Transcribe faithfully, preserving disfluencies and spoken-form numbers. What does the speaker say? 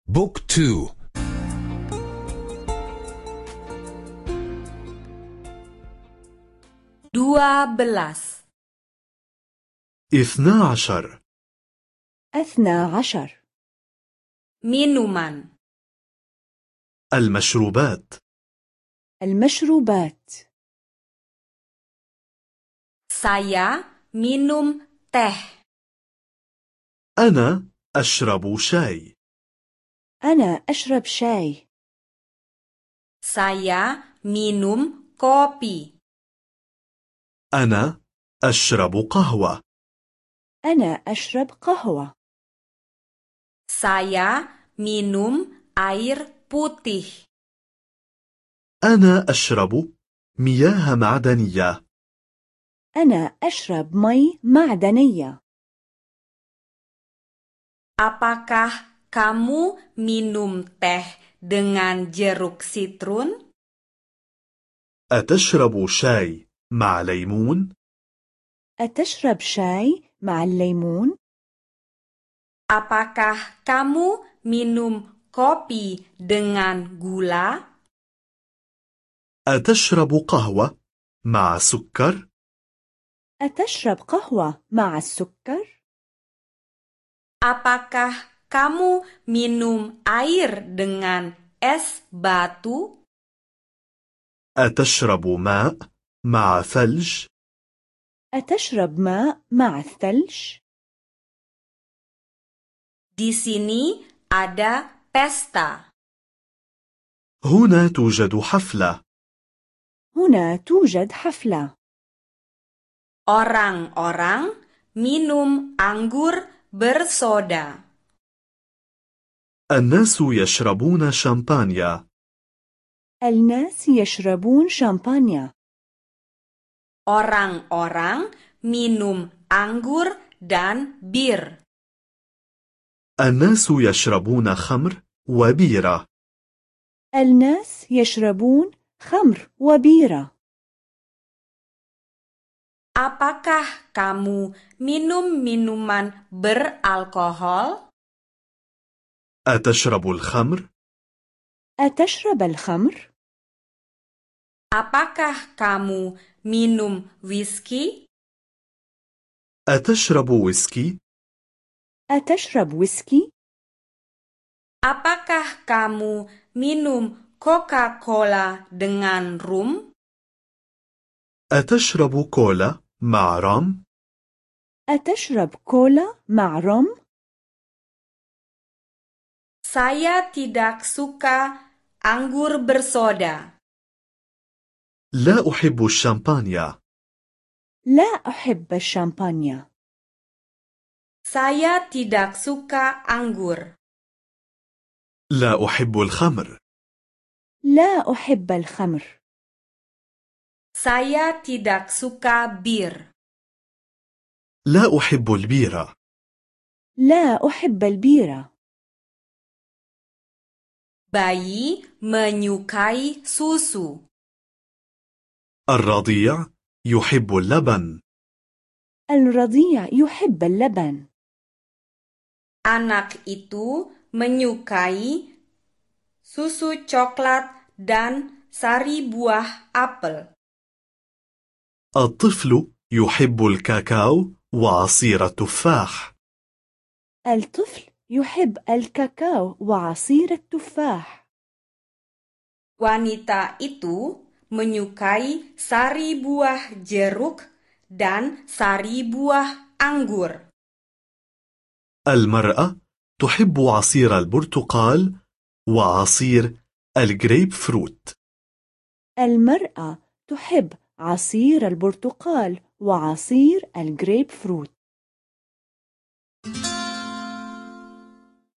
بوك تو. dua belas. اثنا عشر. أثنى عشر. Minuman. المشروبات. المشروبات. Saya minum teh. أنا أشرب شاي. أنا أشرب شاي. Saya minum kopi. أنا أشرب قهوة. أنا أشرب قهوة. Saya minum air putih. أنا أشرب مياه معدنية. أنا أشرب مي معدنية. Apakah kamu minum teh dengan jeruk sitrun? أتشرب شاي مع ليمون؟ أتشرب شاي مع الليمون؟ Apakah kamu minum kopi dengan gula? أتشرب قهوة مع سكر؟ أتشرب قهوة مع السكر؟ Apakah kamu minum air dengan es batu? أتشرب ماء مع ثلج؟ أتشرب ماء مع الثلج؟ Di sini ada pesta. هنا توجد حفلة. هنا توجد حفلة. Orang-orang minum anggur bersoda. الناس يشربون شامبانيا. الناس يشربون شامبانيا. Orang-orang minum anggur dan bir. الناس يشربون خمر وبيرة. الناس يشربون خمر وبيرة. Apakah kamu minum minuman beralkohol? أتشرب الخمر؟ أتشرب الخمر؟ Apakah kamu minum whisky? أتشرب ويسكي؟ أتشرب ويسكي؟ Apakah kamu minum Coca-Cola dengan rum? أتشرب كولا مع رام؟ أتشرب كولا مع روم؟ Saya tidak suka anggur bersoda. لا أحب الشامبانيا. لا أحب الشامبانيا. Saya tidak suka anggur. لا أحب الخمر. لا أحب الخمر. Saya tidak suka bir. لا أحب البيرة. لا أحب البيرة. Bayi menyukai susu. الرضيع يحب اللبن. الرضيع يحب اللبن. Anak itu menyukai susu coklat dan sari buah apel. الطفل يحب الكاكاو وعصير التفاح. الطفل يحب الكاكاو وعصير التفاح. Wanita itu menyukai sari buah jeruk dan sari buah anggur. المرأة تحب عصير البرتقال وعصير الجريب فروت. المرأة تحب عصير البرتقال وعصير الجريب فروت.